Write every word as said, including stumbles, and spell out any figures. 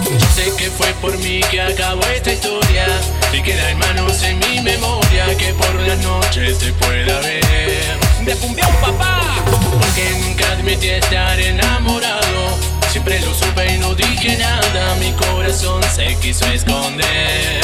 Yo sé que fue por mí que acabó esta historia y queda en manos en mi memoria que por las noches te pueda ver. De cumbión, papá. Porque nunca admití estar enamorado. Siempre lo supe y no dije nada. Mi corazón se quiso esconder.